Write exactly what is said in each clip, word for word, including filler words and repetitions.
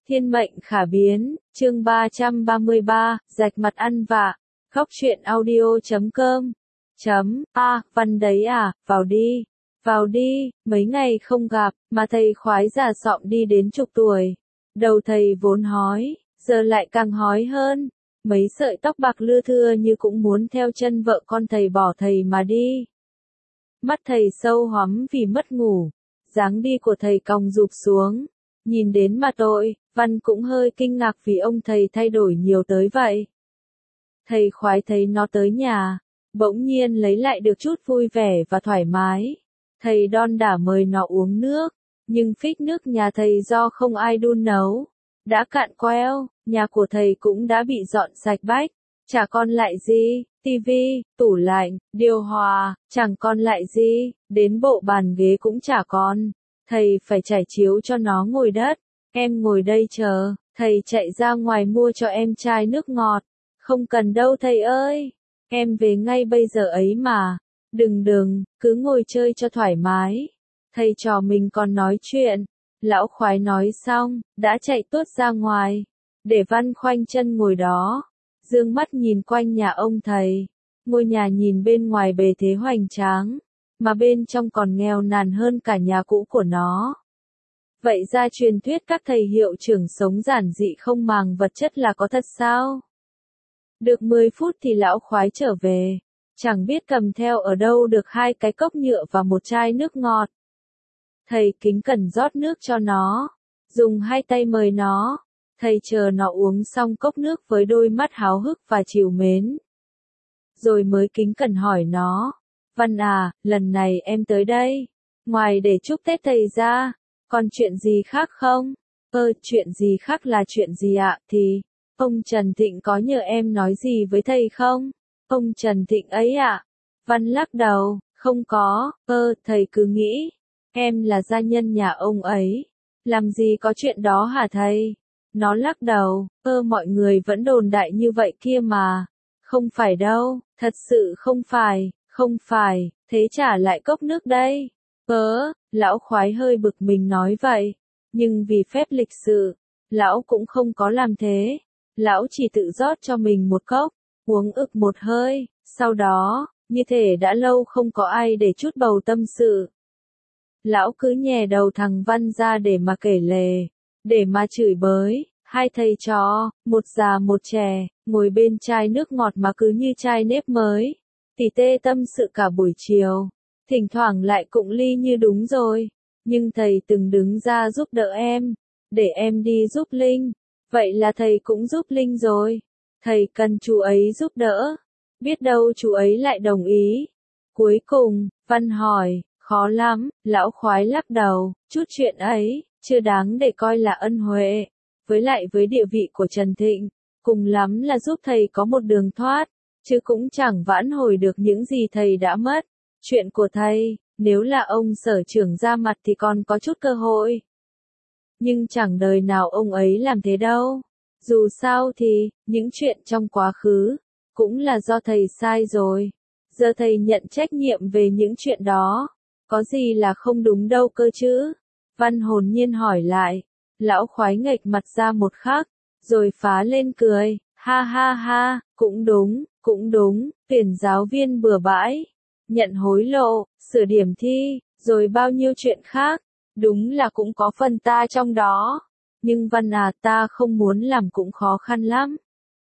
Thiên mệnh khả biến, chương ba trăm ba mươi ba, rạch mặt ăn vạ, góc truyện audio chấm com. Chấm, a, Văn đấy à, vào đi, vào đi, mấy ngày không gặp, mà thầy khoái già sọm đi đến chục tuổi. Đầu thầy vốn hói, giờ lại càng hói hơn, mấy sợi tóc bạc lưa thưa như cũng muốn theo chân vợ con thầy bỏ thầy mà đi. Mắt thầy sâu hoắm vì mất ngủ, dáng đi của thầy còng rụp xuống. Nhìn đến mà tội, Văn cũng hơi kinh ngạc vì ông thầy thay đổi nhiều tới vậy. Thầy khoái thấy nó tới nhà, bỗng nhiên lấy lại được chút vui vẻ và thoải mái. Thầy đon đả mời nó uống nước, nhưng phích nước nhà thầy do không ai đun nấu, đã cạn queo, nhà của thầy cũng đã bị dọn sạch bách, chả còn lại gì, tivi, tủ lạnh, điều hòa, chẳng còn lại gì, đến bộ bàn ghế cũng chả còn. Thầy phải trải chiếu cho nó ngồi đất, em ngồi đây chờ, thầy chạy ra ngoài mua cho em chai nước ngọt. Không cần đâu thầy ơi, em về ngay bây giờ ấy mà, đừng đừng, cứ ngồi chơi cho thoải mái. Thầy trò mình còn nói chuyện, lão khoái nói xong, đã chạy tuốt ra ngoài, để Văn khoanh chân ngồi đó, dương mắt nhìn quanh nhà ông thầy. Ngôi nhà nhìn bên ngoài bề thế hoành tráng, mà bên trong còn nghèo nàn hơn cả nhà cũ của nó. Vậy ra truyền thuyết các thầy hiệu trưởng sống giản dị không màng vật chất là có thật sao? Được mười phút thì lão khoái trở về, chẳng biết cầm theo ở đâu được hai cái cốc nhựa và một chai nước ngọt. Thầy kính cẩn rót nước cho nó, dùng hai tay mời nó, thầy chờ nó uống xong cốc nước với đôi mắt háo hức và trìu mến. Rồi mới kính cẩn hỏi nó, Văn à, lần này em tới đây, ngoài để chúc Tết thầy ra, còn chuyện gì khác không? Ơ, chuyện gì khác là chuyện gì ạ? Thì, ông Trần Thịnh có nhờ em nói gì với thầy không? Ông Trần Thịnh ấy ạ? Văn lắc đầu, không có, ơ, thầy cứ nghĩ, em là gia nhân nhà ông ấy, làm gì có chuyện đó hả thầy? Nó lắc đầu, ơ mọi người vẫn đồn đại như vậy kia mà. Không phải đâu, thật sự không phải, không phải, thế trả lại cốc nước đây. Ớ, lão khoái hơi bực mình nói vậy, nhưng vì phép lịch sự, lão cũng không có làm thế. Lão chỉ tự rót cho mình một cốc, uống ực một hơi, sau đó, như thể đã lâu không có ai để chút bầu tâm sự. Lão cứ nhè đầu thằng Văn ra để mà kể lể, để mà chửi bới. Hai thầy trò, một già một trẻ, ngồi bên chai nước ngọt mà cứ như chai nếp mới. Tỉ tê tâm sự cả buổi chiều. Thỉnh thoảng lại cụng ly như đúng rồi. Nhưng thầy từng đứng ra giúp đỡ em. Để em đi giúp Linh. Vậy là thầy cũng giúp Linh rồi. Thầy cần chú ấy giúp đỡ. Biết đâu chú ấy lại đồng ý. Cuối cùng, Văn hỏi, khó lắm, lão khoái lắc đầu, chút chuyện ấy, chưa đáng để coi là ân huệ. Với lại với địa vị của Trần Thịnh, cùng lắm là giúp thầy có một đường thoát, chứ cũng chẳng vãn hồi được những gì thầy đã mất. Chuyện của thầy, nếu là ông sở trưởng ra mặt thì còn có chút cơ hội. Nhưng chẳng đời nào ông ấy làm thế đâu. Dù sao thì, những chuyện trong quá khứ, cũng là do thầy sai rồi. Giờ thầy nhận trách nhiệm về những chuyện đó. Có gì là không đúng đâu cơ chứ? Văn hồn nhiên hỏi lại. Lão khoái nghệch mặt ra một khắc, rồi phá lên cười, ha ha ha, cũng đúng, cũng đúng, tuyển giáo viên bừa bãi, nhận hối lộ, sửa điểm thi, rồi bao nhiêu chuyện khác, đúng là cũng có phần ta trong đó. Nhưng Văn à, ta không muốn làm cũng khó khăn lắm.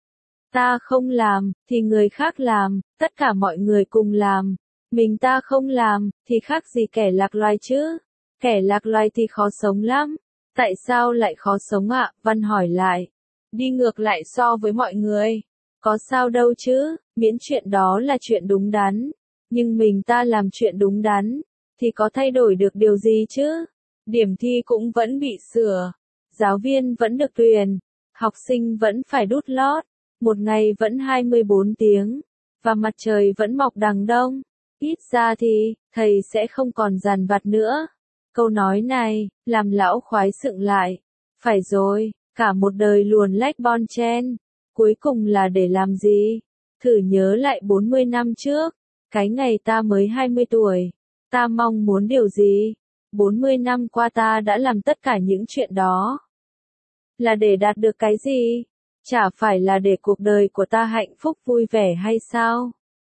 Ta không làm, thì người khác làm, tất cả mọi người cùng làm, mình ta không làm, thì khác gì kẻ lạc loài chứ, kẻ lạc loài thì khó sống lắm. Tại sao lại khó sống ạ? Văn hỏi lại. Đi ngược lại so với mọi người. Có sao đâu chứ, miễn chuyện đó là chuyện đúng đắn. Nhưng mình ta làm chuyện đúng đắn, thì có thay đổi được điều gì chứ? Điểm thi cũng vẫn bị sửa. Giáo viên vẫn được tuyển. Học sinh vẫn phải đút lót. Một ngày vẫn hai mươi bốn tiếng. Và mặt trời vẫn mọc đằng đông. Ít ra thì, thầy sẽ không còn dằn vặt nữa. Câu nói này, làm lão khoái sượng lại. Phải rồi, cả một đời luồn lách bon chen. Cuối cùng là để làm gì? Thử nhớ lại bốn mươi năm trước. Cái ngày ta mới hai mươi tuổi. Ta mong muốn điều gì? bốn mươi năm qua ta đã làm tất cả những chuyện đó. Là để đạt được cái gì? Chả phải là để cuộc đời của ta hạnh phúc vui vẻ hay sao?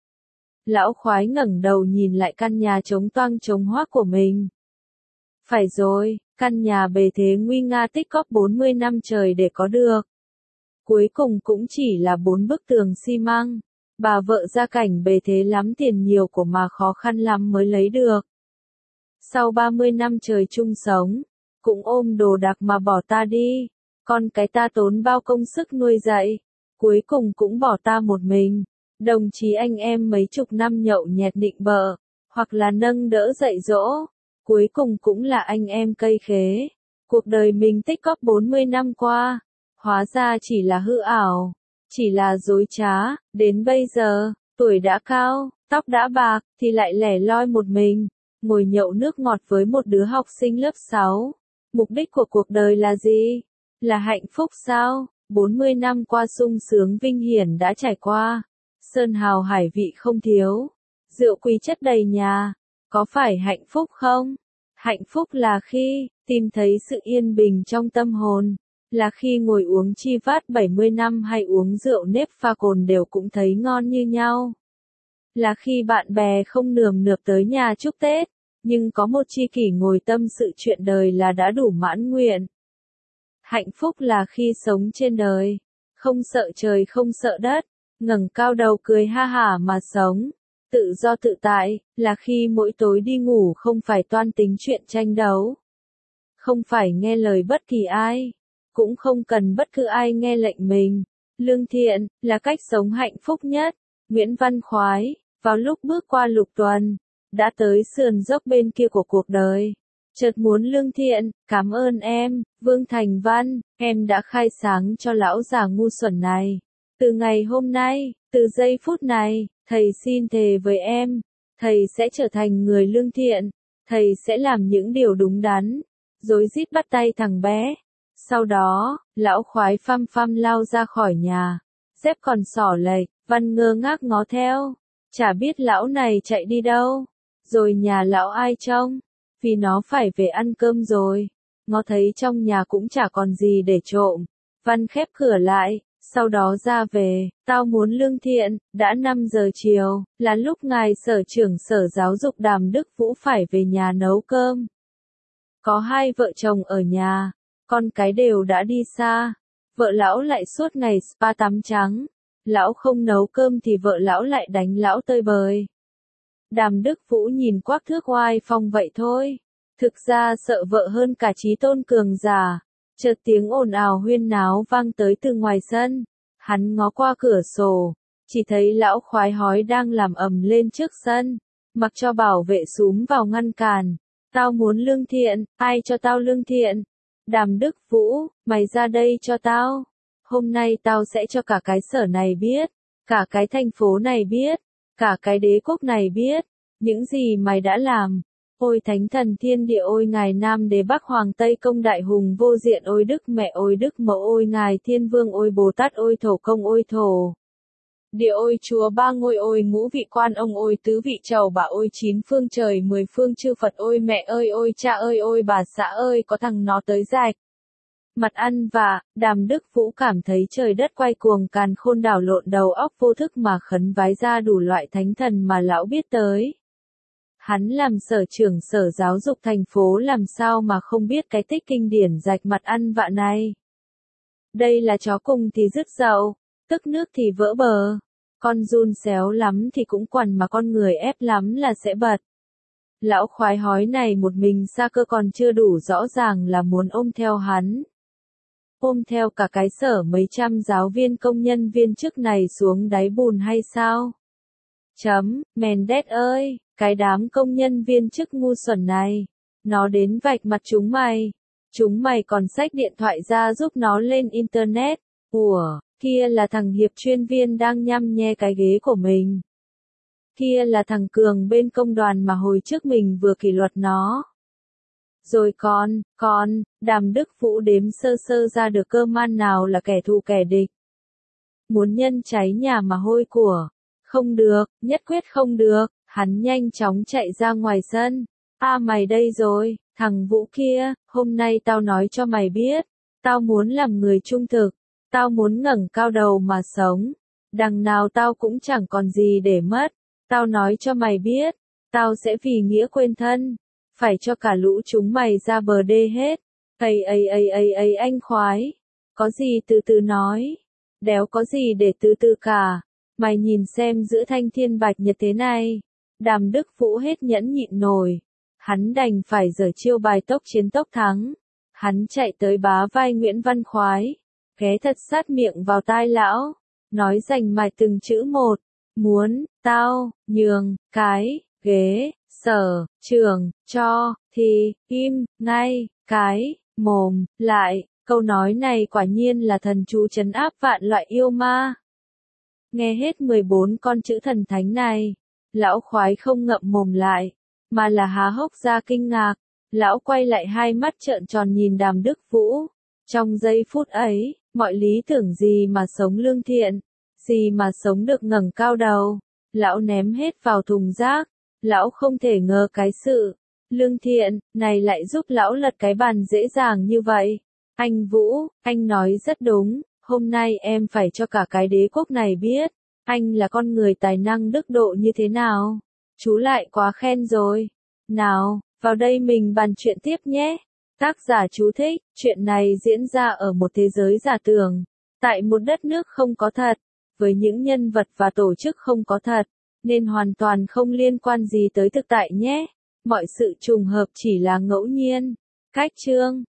Lão khoái ngẩng đầu nhìn lại căn nhà trống toang trống hoác của mình. Phải rồi, căn nhà bề thế nguy nga tích cóp bốn mươi năm trời để có được. Cuối cùng cũng chỉ là bốn bức tường xi măng. Bà vợ gia cảnh bề thế lắm tiền nhiều của mà khó khăn lắm mới lấy được. Sau ba mươi năm trời chung sống, cũng ôm đồ đạc mà bỏ ta đi. Con cái ta tốn bao công sức nuôi dạy, cuối cùng cũng bỏ ta một mình. Đồng chí anh em mấy chục năm nhậu nhẹt nịnh bợ, hoặc là nâng đỡ dạy dỗ, cuối cùng cũng là anh em cây khế. Cuộc đời mình tích cóp bốn mươi năm qua, hóa ra chỉ là hư ảo, chỉ là dối trá, đến bây giờ, tuổi đã cao, tóc đã bạc, thì lại lẻ loi một mình, ngồi nhậu nước ngọt với một đứa học sinh lớp sáu. Mục đích của cuộc đời là gì? Là hạnh phúc sao? bốn mươi năm qua sung sướng vinh hiển đã trải qua. Sơn hào hải vị không thiếu. Rượu quý chất đầy nhà. Có phải hạnh phúc không? Hạnh phúc là khi tìm thấy sự yên bình trong tâm hồn. Là khi ngồi uống chi vát bảy mươi năm hay uống rượu nếp pha cồn đều cũng thấy ngon như nhau. Là khi bạn bè không nườm nượp tới nhà chúc Tết, nhưng có một tri kỷ ngồi tâm sự chuyện đời là đã đủ mãn nguyện. Hạnh phúc là khi sống trên đời, không sợ trời không sợ đất, ngẩng cao đầu cười ha hả mà sống, tự do tự tại, là khi mỗi tối đi ngủ không phải toan tính chuyện tranh đấu. Không phải nghe lời bất kỳ ai, cũng không cần bất cứ ai nghe lệnh mình. Lương thiện, là cách sống hạnh phúc nhất. Nguyễn Văn Khoái, vào lúc bước qua lục tuần, đã tới sườn dốc bên kia của cuộc đời. Chợt muốn lương thiện, cảm ơn em, Vương Thành Văn, em đã khai sáng cho lão già ngu xuẩn này. Từ ngày hôm nay, từ giây phút này, thầy xin thề với em, thầy sẽ trở thành người lương thiện, thầy sẽ làm những điều đúng đắn. Rối rít bắt tay thằng bé. Sau đó, lão khoái phăm phăm lao ra khỏi nhà, dép còn xỏ lệch, Văn ngơ ngác ngó theo, chả biết lão này chạy đi đâu, rồi nhà lão ai trông, vì nó phải về ăn cơm rồi, ngó thấy trong nhà cũng chả còn gì để trộm, Văn khép cửa lại, sau đó ra về, tao muốn lương thiện, đã năm giờ chiều, là lúc ngài sở trưởng sở giáo dục Đàm Đức Vũ phải về nhà nấu cơm. Có hai vợ chồng ở nhà. Con cái đều đã đi xa, vợ lão lại suốt ngày spa tắm trắng, lão không nấu cơm thì vợ lão lại đánh lão tơi bời. Đàm Đức Vũ nhìn quắc thước oai phong vậy thôi, thực ra sợ vợ hơn cả Chí Tôn cường giả. Chợt tiếng ồn ào huyên náo vang tới từ ngoài sân, hắn ngó qua cửa sổ, chỉ thấy lão khoái hói đang làm ầm lên trước sân, mặc cho bảo vệ xúm vào ngăn cản. Tao muốn lương thiện, ai cho tao lương thiện? Đàm Đức Vũ, mày ra đây cho tao. Hôm nay tao sẽ cho cả cái sở này biết, cả cái thành phố này biết, cả cái đế quốc này biết, những gì mày đã làm. Ôi thánh thần thiên địa, ôi ngài Nam Đế Bắc Hoàng Tây Công Đại Hùng vô diện, ôi Đức Mẹ, ôi Đức Mẫu, ôi ngài Thiên Vương, ôi Bồ Tát, ôi Thổ Công, ôi Thổ Địa, ôi Chúa Ba Ngôi, ôi Ngũ Vị Quan Ông, ôi Tứ Vị Trầu Bà, ôi Chín Phương Trời, Mười Phương Chư Phật, ôi mẹ ơi, ôi cha ơi, ôi bà xã ơi, có thằng nó tới rạch mặt ăn vạ. Đàm Đức Vũ cảm thấy trời đất quay cuồng, càn khôn đảo lộn, đầu óc vô thức mà khấn vái ra đủ loại thánh thần mà lão biết tới. Hắn làm sở trưởng sở giáo dục thành phố làm sao mà không biết cái tích kinh điển rạch mặt ăn vạ này. Đây là chó cùng thì dứt dậu, tức nước thì vỡ bờ. Con giun xéo lắm thì cũng quằn, mà con người ép lắm là sẽ bật. Lão khoái hói này một mình xa cơ còn chưa đủ rõ ràng là muốn ôm theo hắn. Ôm theo cả cái sở mấy trăm giáo viên công nhân viên chức này xuống đáy bùn hay sao? Chấm, Mendes ơi, cái đám công nhân viên chức ngu xuẩn này, nó đến vạch mặt chúng mày. Chúng mày còn xách điện thoại ra giúp nó lên internet. Ủa, kia là thằng Hiệp chuyên viên đang nhăm nhe cái ghế của mình. Kia là thằng Cường bên công đoàn mà hồi trước mình vừa kỷ luật nó. Rồi con, con, Đàm Đức Vũ đếm sơ sơ ra được cơ man nào là kẻ thù kẻ địch. Muốn nhân cháy nhà mà hôi của. Không được, nhất quyết không được. Hắn nhanh chóng chạy ra ngoài sân. A à, mày đây rồi, thằng Vũ kia, hôm nay tao nói cho mày biết. Tao muốn làm người trung thực. Tao muốn ngẩng cao đầu mà sống. Đằng nào tao cũng chẳng còn gì để mất. Tao nói cho mày biết. Tao sẽ vì nghĩa quên thân. Phải cho cả lũ chúng mày ra bờ đê hết. Ây ây ây ây ây anh khoái. Có gì từ từ nói. Đéo có gì để từ từ cả. Mày nhìn xem giữa thanh thiên bạch nhật thế này. Đàm Đức Vũ hết nhẫn nhịn nổi. Hắn đành phải giở chiêu bài tốc chiến tốc thắng. Hắn chạy tới bá vai Nguyễn Văn Khoái. Ghé thật sát miệng vào tai lão. Nói rành mạch từng chữ một. Muốn, tao, nhường, cái, ghế, sở, trường, cho, thì, im, ngay, cái, mồm, lại. Câu nói này quả nhiên là thần chú trấn áp vạn loại yêu ma. Nghe hết mười bốn con chữ thần thánh này. Lão Khoái không ngậm mồm lại. Mà là há hốc ra kinh ngạc. Lão quay lại hai mắt trợn tròn nhìn Đàm Đức Vũ. Trong giây phút ấy, mọi lý tưởng gì mà sống lương thiện, gì mà sống được ngẩng cao đầu, lão ném hết vào thùng rác. Lão không thể ngờ cái sự lương thiện này lại giúp lão lật cái bàn dễ dàng như vậy. Anh Vũ, anh nói rất đúng, hôm nay em phải cho cả cái đế quốc này biết, anh là con người tài năng đức độ như thế nào. Chú lại quá khen rồi. Nào, vào đây mình bàn chuyện tiếp nhé. Tác giả chú thích, chuyện này diễn ra ở một thế giới giả tưởng, tại một đất nước không có thật, với những nhân vật và tổ chức không có thật, nên hoàn toàn không liên quan gì tới thực tại nhé. Mọi sự trùng hợp chỉ là ngẫu nhiên. Cách chương